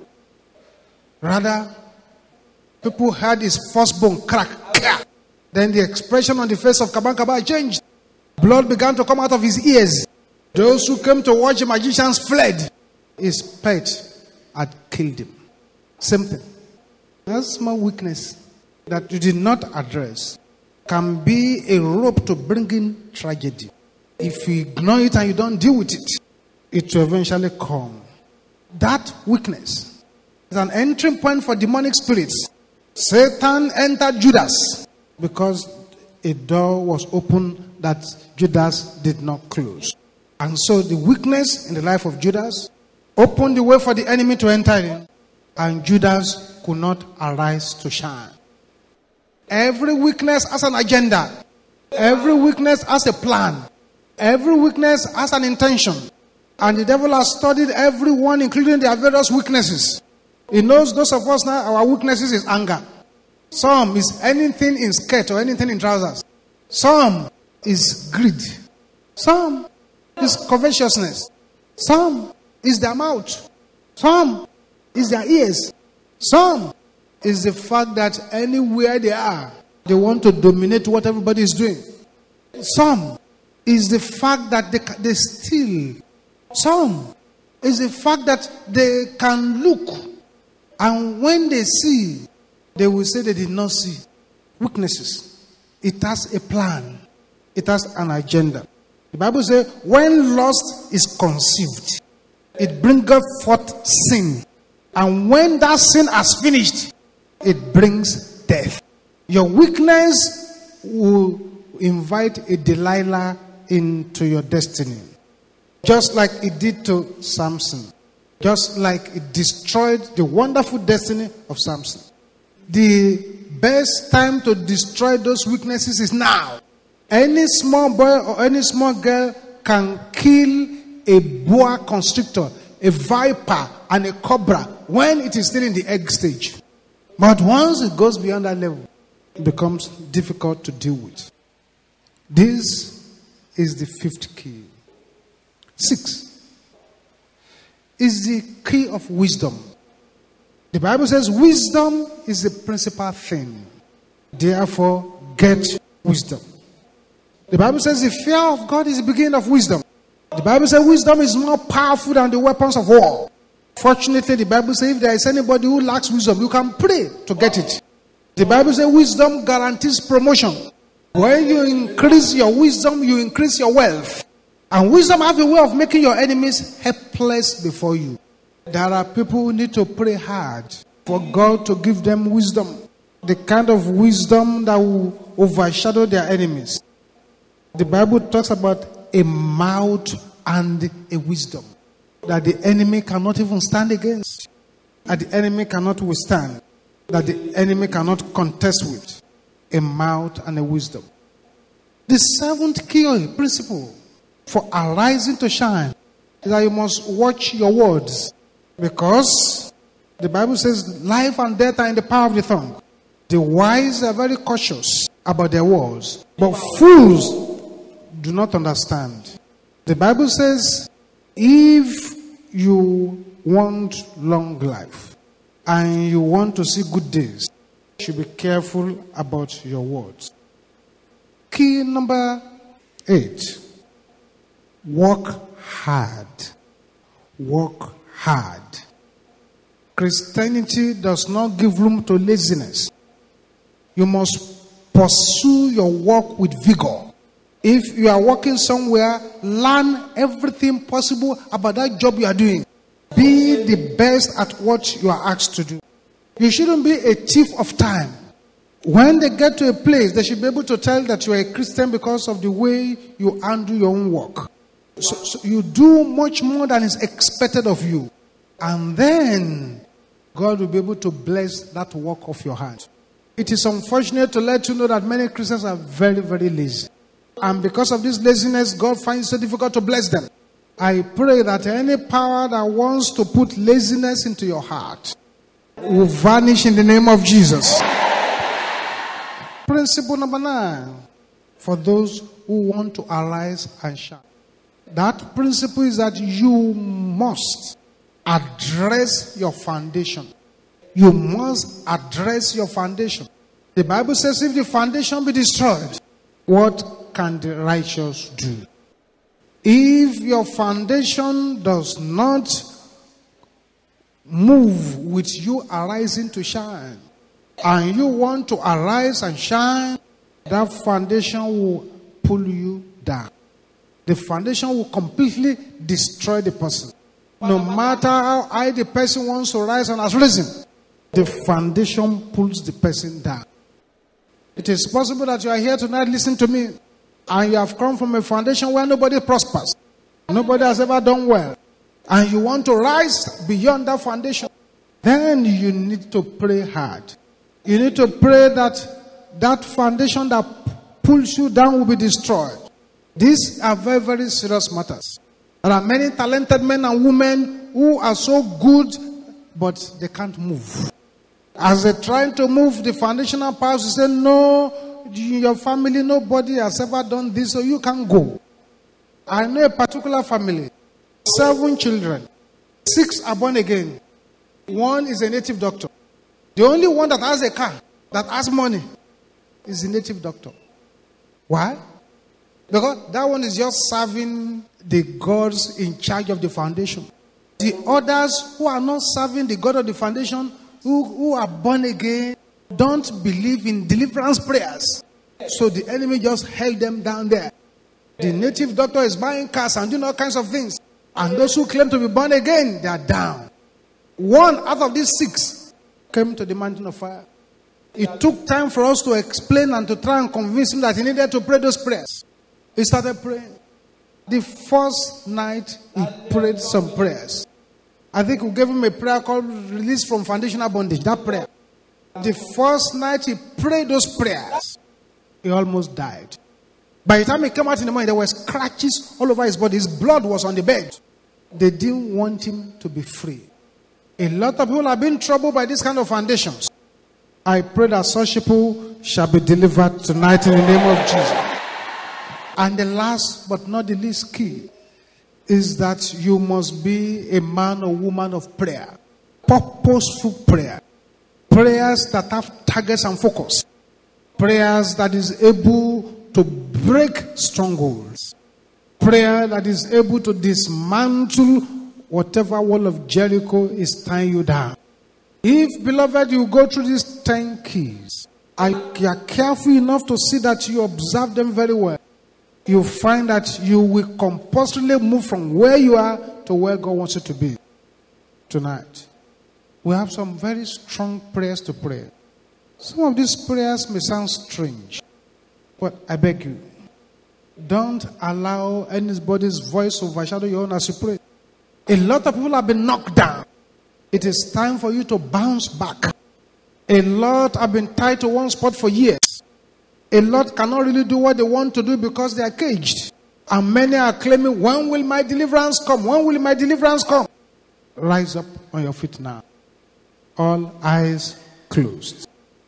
Rather, people heard his firstborn crack. Then the expression on the face of Kaban Kaba changed. Blood began to come out of his ears. Those who came to watch the magicians fled. His pet had killed him. Same thing. That small weakness that you did not address can be a rope to bring in tragedy. If you ignore it and you don't deal with it, it will eventually come. That weakness is an entry point for demonic spirits. Satan entered Judas because a door was opened that Judas did not close. And so the weakness in the life of Judas opened the way for the enemy to enter in, and Judas could not arise to shine. Every weakness has an agenda. Every weakness has a plan. Every weakness has an intention. And the devil has studied everyone, including their various weaknesses. He knows those of us now, our weaknesses is anger. Some is anything in skirt or anything in trousers. Some is greed. Some is covetousness. Some is their mouth. Some is their ears. Some is the fact that anywhere they are, they want to dominate what everybody is doing. Some is the fact that they, they steal. Some is the fact that they can look, and when they see, they will say they did not see. Weaknesses. It has a plan. It has an agenda. The Bible says, when lust is conceived, it bringeth forth sin. And when that sin has finished, it brings death. Your weakness will invite a Delilah into your destiny. Just like it did to Samson. Just like it destroyed the wonderful destiny of Samson. The best time to destroy those weaknesses is now. Any small boy or any small girl can kill a boa constrictor, a viper, and a cobra when it is still in the egg stage. But once it goes beyond that level, it becomes difficult to deal with. This is the fifth key. Six is the key of wisdom. The Bible says wisdom is the principal thing. Therefore, get wisdom. The Bible says the fear of God is the beginning of wisdom. The Bible says wisdom is more powerful than the weapons of war. Fortunately, the Bible says if there is anybody who lacks wisdom, you can pray to get it. The Bible says wisdom guarantees promotion. When you increase your wisdom, you increase your wealth. And wisdom has a way of making your enemies helpless before you. There are people who need to pray hard for God to give them wisdom. The kind of wisdom that will overshadow their enemies. The Bible talks about a mouth and a wisdom that the enemy cannot even stand against. that the enemy cannot withstand, that the enemy cannot contest with, a mouth and a wisdom. The seventh key principle for arising to shine is that you must watch your words, because the Bible says life and death are in the power of the tongue. The wise are very cautious about their words, but fools do not understand. The Bible says if you want long life and you want to see good days, you should be careful about your words. Key number eight. Work hard. Work hard. Christianity does not give room to laziness. You must pursue your work with vigor. If you are working somewhere, learn everything possible about that job you are doing. Be the best at what you are asked to do. You shouldn't be a thief of time. When they get to a place, they should be able to tell that you are a Christian because of the way you handle your own work. So, so you do much more than is expected of you. And then God will be able to bless that work of your hand. It is unfortunate to let you know that many Christians are very, very lazy. And because of this laziness, God finds it so difficult to bless them. I pray that any power that wants to put laziness into your heart will vanish in the name of Jesus. Principle number nine, for those who want to arise and shine. That principle is that you must address your foundation. You must address your foundation. The Bible says if the foundation be destroyed, what can the righteous do? If your foundation does not move with you arising to shine, and you want to arise and shine, that foundation will pull you down. The foundation will completely destroy the person. No matter how high the person wants to rise and has risen, the foundation pulls the person down. It is possible that you are here tonight listening to me, and you have come from a foundation where nobody prospers. Nobody has ever done well. And you want to rise beyond that foundation. Then you need to pray hard. You need to pray that that foundation that pulls you down will be destroyed. These are very, very serious matters. There are many talented men and women who are so good, but they can't move. As they're trying to move, the foundational powers will say, no, in your family, nobody has ever done this, so you can't go. I know a particular family, seven children, six are born again. One is a native doctor. The only one that has a car, that has money, is a native doctor. Why? Because that one is just serving the gods in charge of the foundation. The others who are not serving the God of the foundation, who, who are born again, don't believe in deliverance prayers. So the enemy just held them down there. The native doctor is buying cars and doing all kinds of things. And those who claim to be born again, they are down. One out of these six came to the mountain of fire. It took time for us to explain and to try and convince him that he needed to pray those prayers. He started praying. The first night, he prayed some prayers. I think we gave him a prayer called Release from Foundational Bondage. That prayer. The first night he prayed those prayers, he almost died. By the time he came out in the morning, there were scratches all over his body. His blood was on the bed. They didn't want him to be free. A lot of people have been troubled by this kind of foundations. I pray that such people shall be delivered tonight in the name of Jesus. And the last but not the least key is that you must be a man or woman of prayer. Purposeful prayer. Prayers that have targets and focus. Prayers that is able to break strongholds. Prayer that is able to dismantle whatever wall of Jericho is tying you down. If, beloved, you go through these ten keys, and you are careful enough to see that you observe them very well, you find that you will compulsively move from where you are to where God wants you to be. Tonight, we have some very strong prayers to pray. Some of these prayers may sound strange, but I beg you, don't allow anybody's voice to overshadow your own as you pray. A lot of people have been knocked down. It is time for you to bounce back. A lot have been tied to one spot for years. A lot cannot really do what they want to do because they are caged. And many are claiming, when will my deliverance come? When will my deliverance come? Rise up on your feet now. All eyes closed.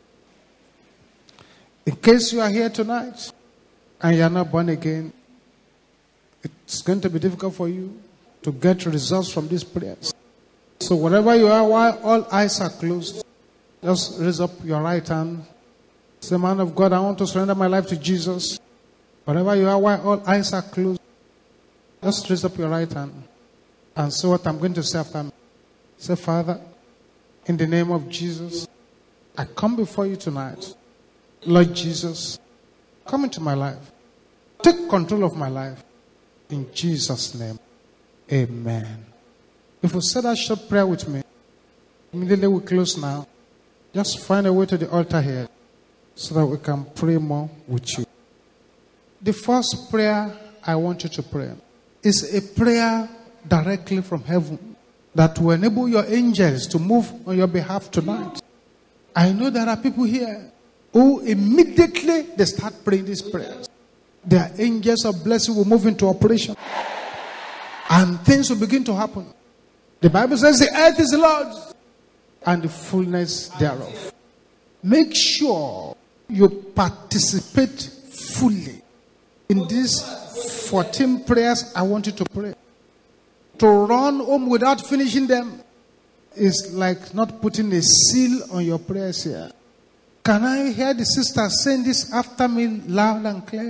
In case you are here tonight and you are not born again, it's going to be difficult for you to get results from these prayers. So wherever you are, while all eyes are closed, just raise up your right hand. Say, man of God, I want to surrender my life to Jesus. Wherever you are, while all eyes are closed, just raise up your right hand and say what I'm going to say after me. Say, Father, in the name of Jesus, I come before you tonight. Lord Jesus, come into my life. Take control of my life. In Jesus' name, amen. If you say that short prayer with me, immediately we close now. Just find a way to the altar here so that we can pray more with you. The first prayer I want you to pray is a prayer directly from heaven that will enable your angels to move on your behalf tonight. I know there are people here who immediately they start praying these prayers, their angels of blessing will move into operation and things will begin to happen. The Bible says the earth is the Lord's and the fullness thereof. Make sure you participate fully in these fourteen prayers I want you to pray. To run home without finishing them is like not putting a seal on your prayers here. Can I hear the sister saying this after me loud and clear?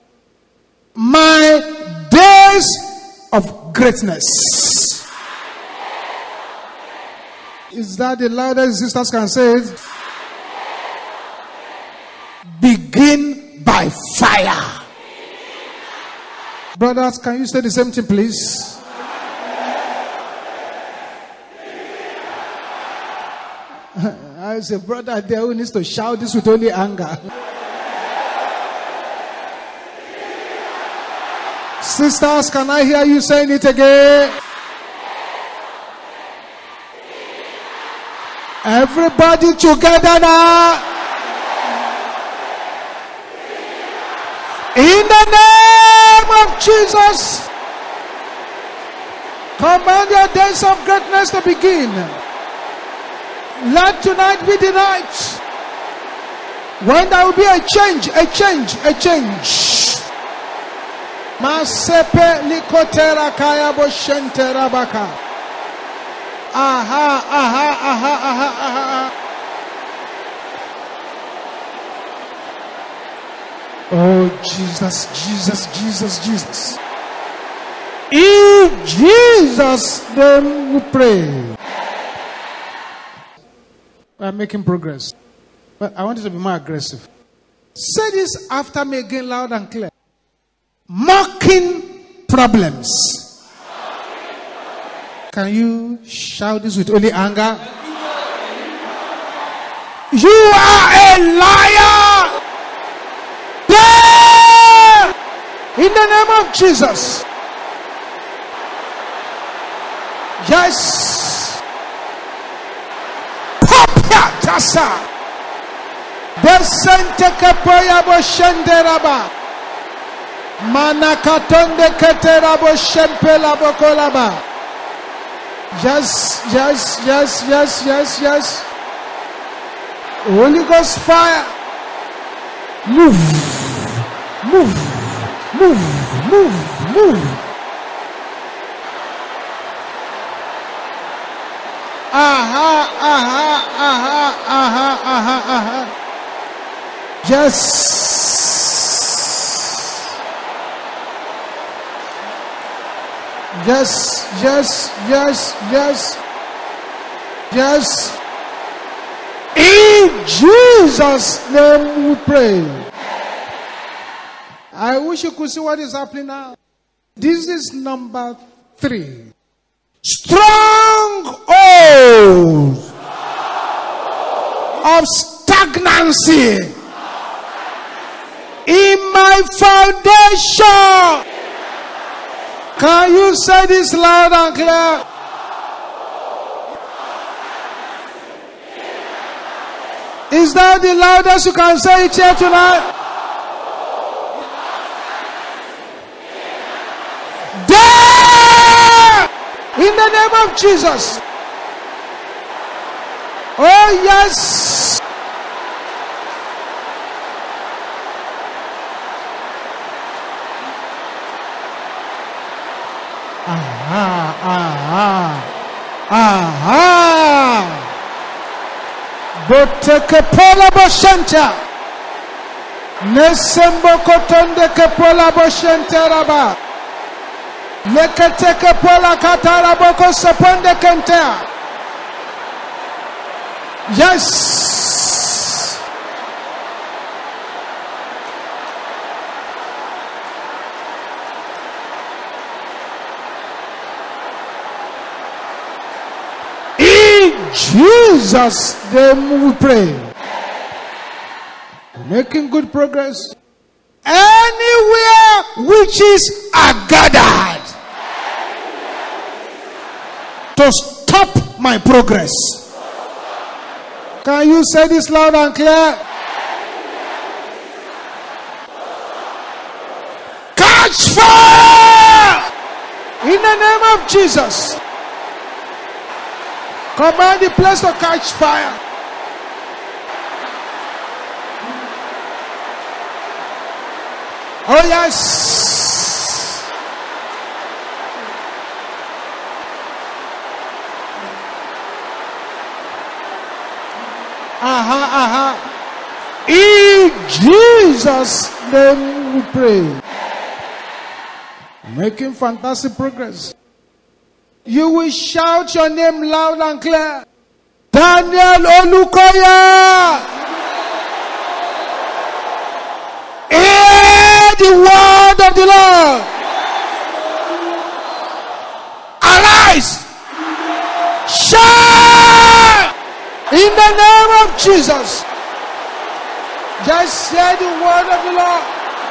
My days of greatness. Is that the loudest sisters can say it? Begin by fire. Brothers, can you say the same thing, please? I say, brother there who needs to shout this with only anger. Sisters, can I hear you saying it again? Everybody together now. In the name of Jesus, command your days of greatness to begin. Let tonight be the night when there will be a change, a change, a change. Masepe likotera kaya boshentera baka. Aha, aha, aha, aha, aha. Oh, Jesus, Jesus, Jesus, Jesus. In Jesus' name we pray. We are making progress. But I want you to be more aggressive. Say this after me again loud and clear. Mocking problems. Can you shout this with only anger? You are a liar! Yeah! In the name of Jesus. Yes. Tasa. Descente kapoya bo shenderaba. Manakatonde keterabo shempela bokolaba. Yes, yes, yes, yes, yes, yes. Holy Ghost fire. Move. Move. Move. Move. Move. Aha, aha, aha, aha, aha, aha. Yes. Yes, yes, yes, yes. Yes. In Jesus' name we pray. I wish you could see what is happening now. This is number three. Stronghold of stagnancy in my foundation. Can you say this loud and clear? Is that the loudest you can say it here tonight? There! In the name of Jesus. Oh yes. Aha, aha, aha. Boteke pola boshenta. Nesembo kotonde ke pola boshenta raba. Leketeke pola katara boko seponde kentea. Yes. In Jesus' name we pray. Making good progress. Anywhere witches are gathered to stop my progress. Can you say this loud and clear? Catch fire! In the name of Jesus. Command the place to catch fire. Oh yes. Aha, aha. In Jesus' name we pray. Making fantastic progress. You will shout your name loud and clear. Daniel Olukoya. Hear the word of the Lord. Arise. Shine. In the name of Jesus. Just say the word of the Lord.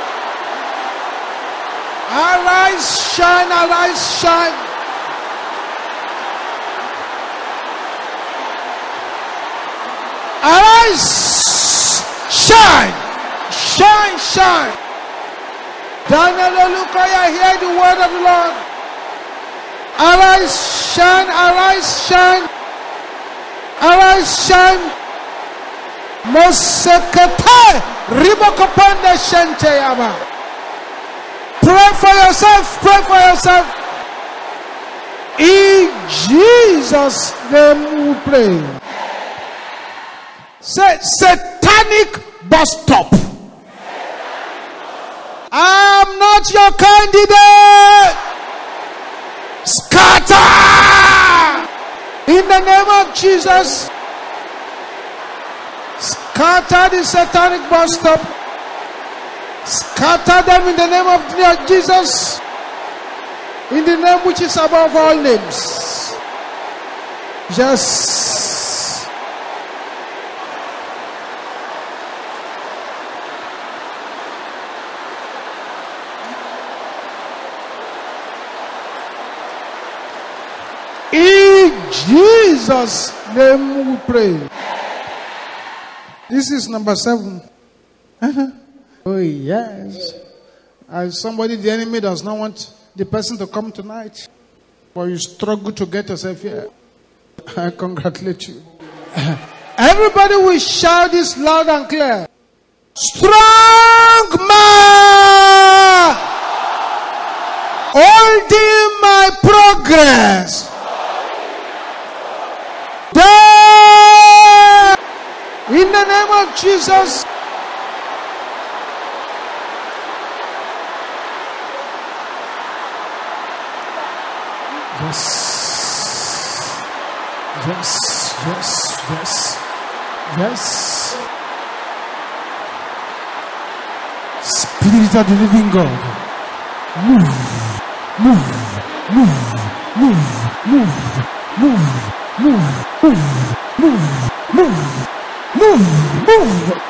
Arise, shine, arise, shine. Arise, shine, shine, shine. Daniel Olukoya, hear the word of the Lord. Arise, shine, arise, shine. Arise, shine. Mosekete ribokopande shente yaba. Pray for yourself, pray for yourself. In Jesus' name we pray. Say satanic bus stop. I'm not your candidate. Scatter in the name of Jesus. Scatter the satanic bus stop. Scatter them in the name of Jesus. In the name which is above all names. Just in Jesus' name we pray. This is number seven. Uh-huh. Oh yes. As somebody, the enemy does not want the person to come tonight, but you struggle to get yourself here. I congratulate you. Everybody will shout this loud and clear. Strong man, holding my progress. There, in the name of Jesus. Yes, yes, yes, yes, yes. Spirit of the living God, move, move, move, move, move, move, move, move, move, move, move.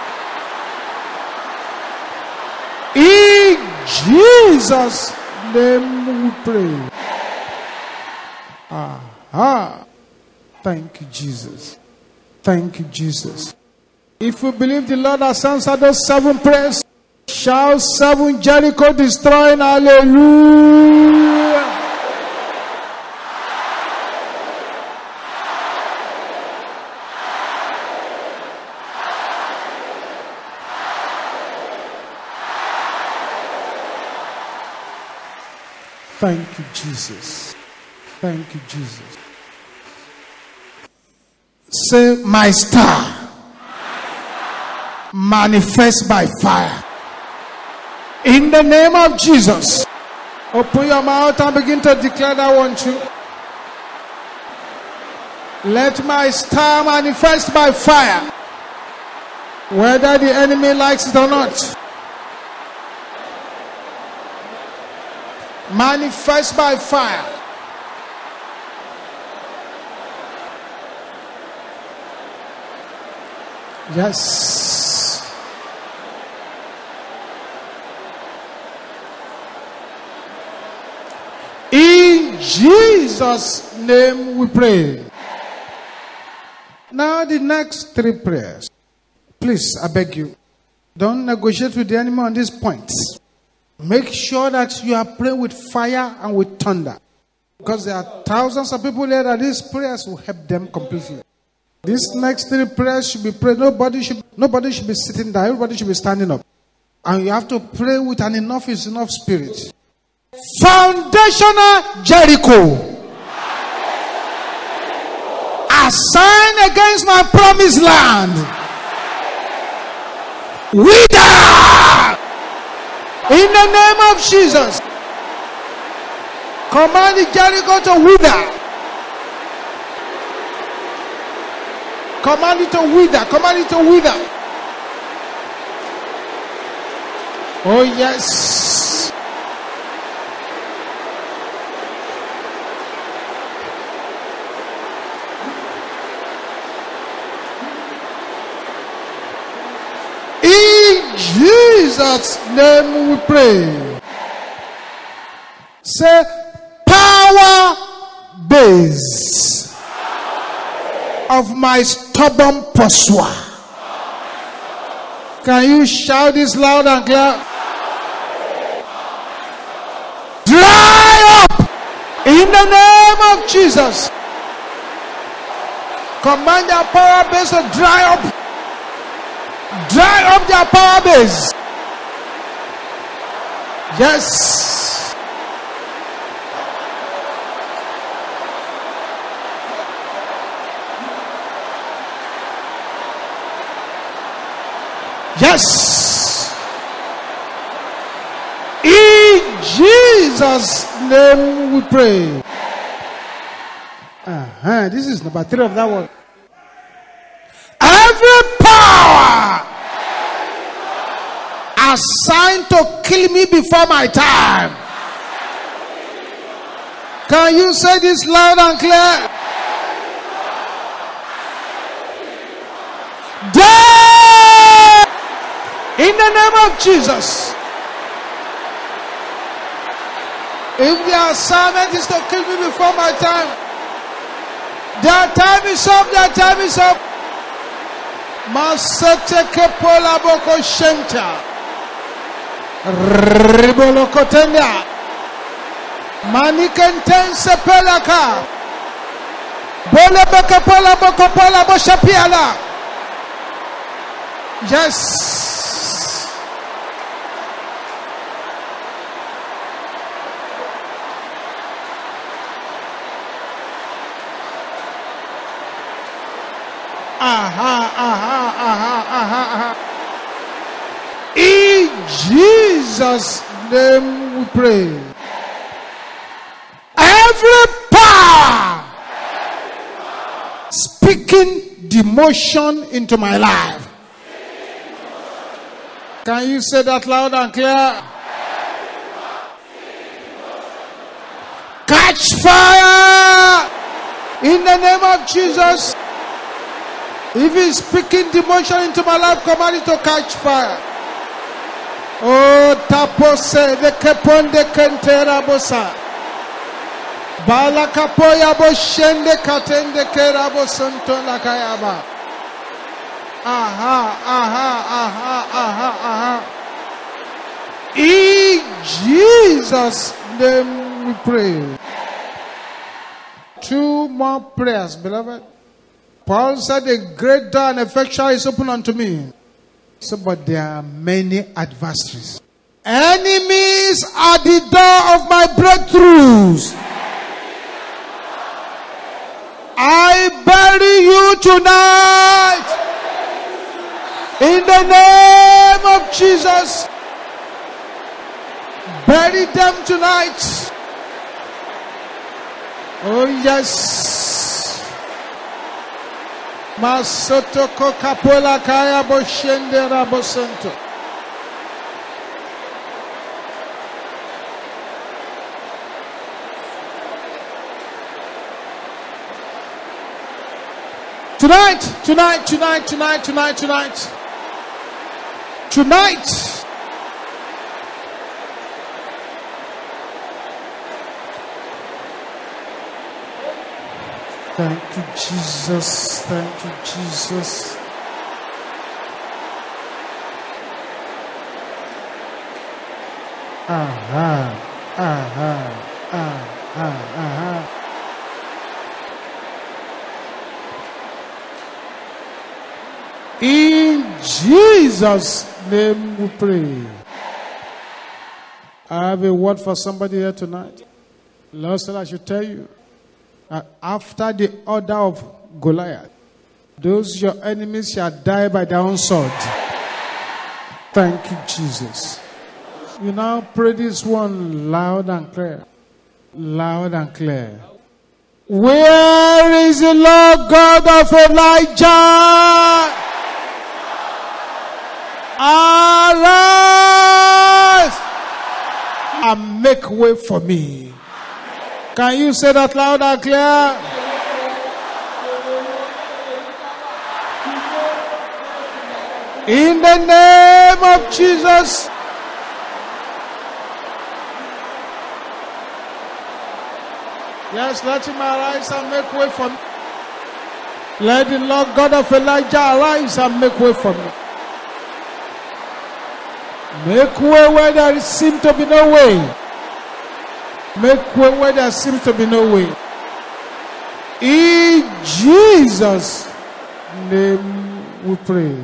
In Jesus' name we pray. Ah, ah. Thank you, Jesus. Thank you, Jesus. If you believe the Lord has answered those seven prayers, shout seven Jericho destroying. Hallelujah. Thank you, Jesus. Thank you, Jesus. Say, my star manifest by fire. In the name of Jesus. Open your mouth and begin to declare that one too. Let my star manifest by fire. Whether the enemy likes it or not. Manifest by fire. Yes. In Jesus' name we pray. Now the next three prayers. Please, I beg you, don't negotiate with the enemy on these points. Make sure that you are praying with fire and with thunder. Because there are thousands of people here that these prayers will help them completely. These next three prayers should be prayed. Nobody should, nobody should be sitting down. Everybody should be standing up. And you have to pray with an enough is enough spirit. Foundational Jericho. Assigned against my promised land. Wither. In the name of Jesus. Command the Jericho to wither. Command it to wither. Command it to wither. Oh yes. In Jesus' name we pray. Say, power base of my stubborn pursuer. Can you shout this loud and clear? Dry up in the name of Jesus. Command your power base to dry up. Dry up their power base. Yes. Yes. In Jesus' name we pray. Uh-huh. This is number three of that one. Every power assigned to kill me before my time. Can you say this loud and clear? Die in the name of Jesus. If the assignment is to kill me before my time, their time is up, their time is up. Masete kepola boko shenta. Ribolo kotenda. Manikenten sepelaka. Bole beke pola boko pola boshapiala. Yes. Aha, aha, aha, aha, aha. In Jesus' name we pray. Every power speaking demotion into my life. Can you say that loud and clear? Catch fire in the name of Jesus. If he's speaking demotion into my life, command it to catch fire. Oh, tapose de keponde kentera bosa. Bala kapoya bo shende katende kera bo sonto la kayaba. Aha, aha, aha, aha, aha. In Jesus' name we pray. Two more prayers, beloved. Paul said, a great door and effectual is open unto me. So, but there are many adversaries. Enemies at the door of my breakthroughs. I bury you tonight. In the name of Jesus. Bury them tonight. Oh yes. Masoto kokapola kaya boshende rabosento. Tonight, tonight, tonight, tonight, tonight, tonight. Tonight. Thank you, Jesus. Thank you, Jesus. Aha, aha, aha, aha. In Jesus' name we pray. I have a word for somebody here tonight. Lord said I should tell you. After the order of Goliath, those your enemies shall die by their own sword. Thank you, Jesus. You now pray this one loud and clear. Loud and clear. Where is the Lord God of Elijah? Arise and make way for me. Can you say that loud and clear? In the name of Jesus. Yes, let him arise and make way for me. Let the Lord God of Elijah arise and make way for me. Make way where there seems to be no way. Make way where there seems to be no way. In Jesus' name we pray.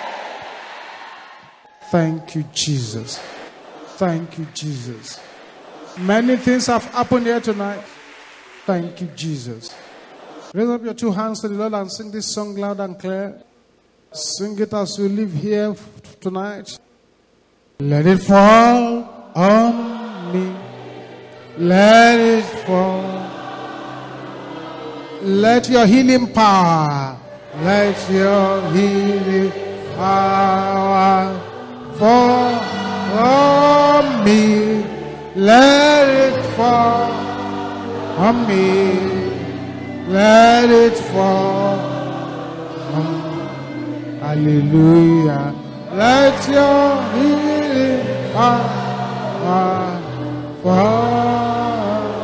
Thank you, Jesus. Thank you, Jesus. Many things have happened here tonight. Thank you, Jesus. Raise up your two hands to the Lord and sing this song loud and clear. Sing it as we live here tonight. Let it fall on me. Let it fall. Let your healing power, let your healing power fall on me. Let it fall on me. Let it fall on me. Hallelujah. Let your healing power fall.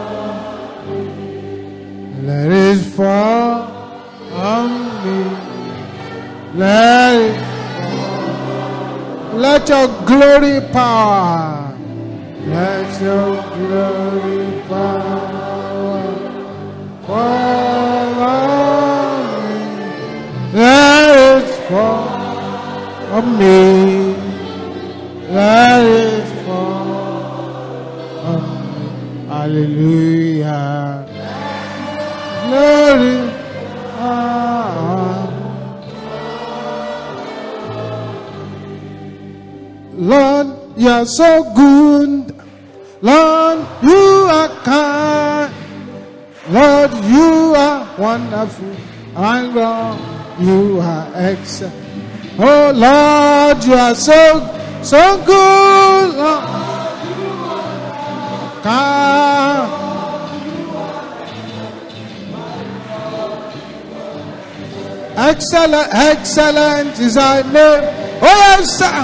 Let it fall on me. Let it fall. Let your glory power. Let your glory power fall on me. Let it fall on me. Let it fall on me. Hallelujah. Glory. Ah. Lord, you are so good. Lord, you are kind. Lord, you are wonderful. And Lord, you are excellent. Oh Lord, you are so, so good. Lord, you are kind. Excellent, excellent is thy name. Oh yes, sir.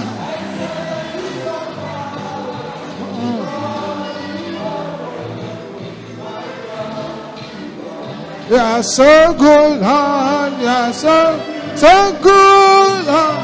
You are so good, Lord. You are so, so good. Lord.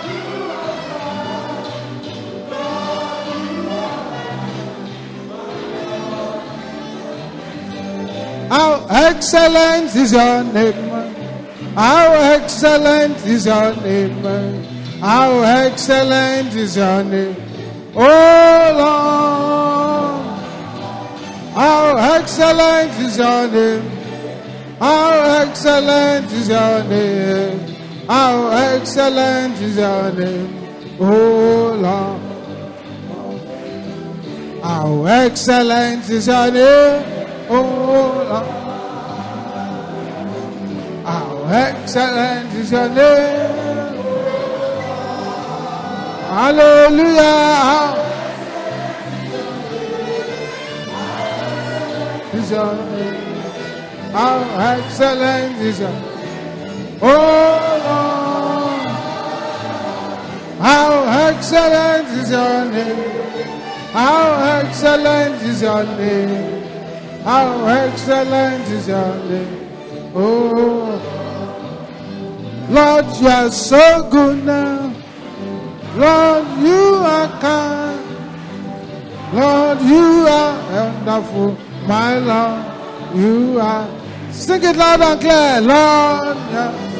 How excellent is your name. How excellent is your name. How excellent is your name. Oh Lord. How excellent is your name. How excellent is your name. How excellent is your name. Oh Lord. How excellent is your name. Oh Lord. How excellent is your name. Hallelujah. Is your name. How excellent is your name. Oh Lord. How excellent is your name. How excellent is your name. How excellent is your name. Oh Lord, you are so good now. Lord, you are kind. Lord, you are wonderful. My Lord, you are. Sing it loud and clear. Lord, yeah.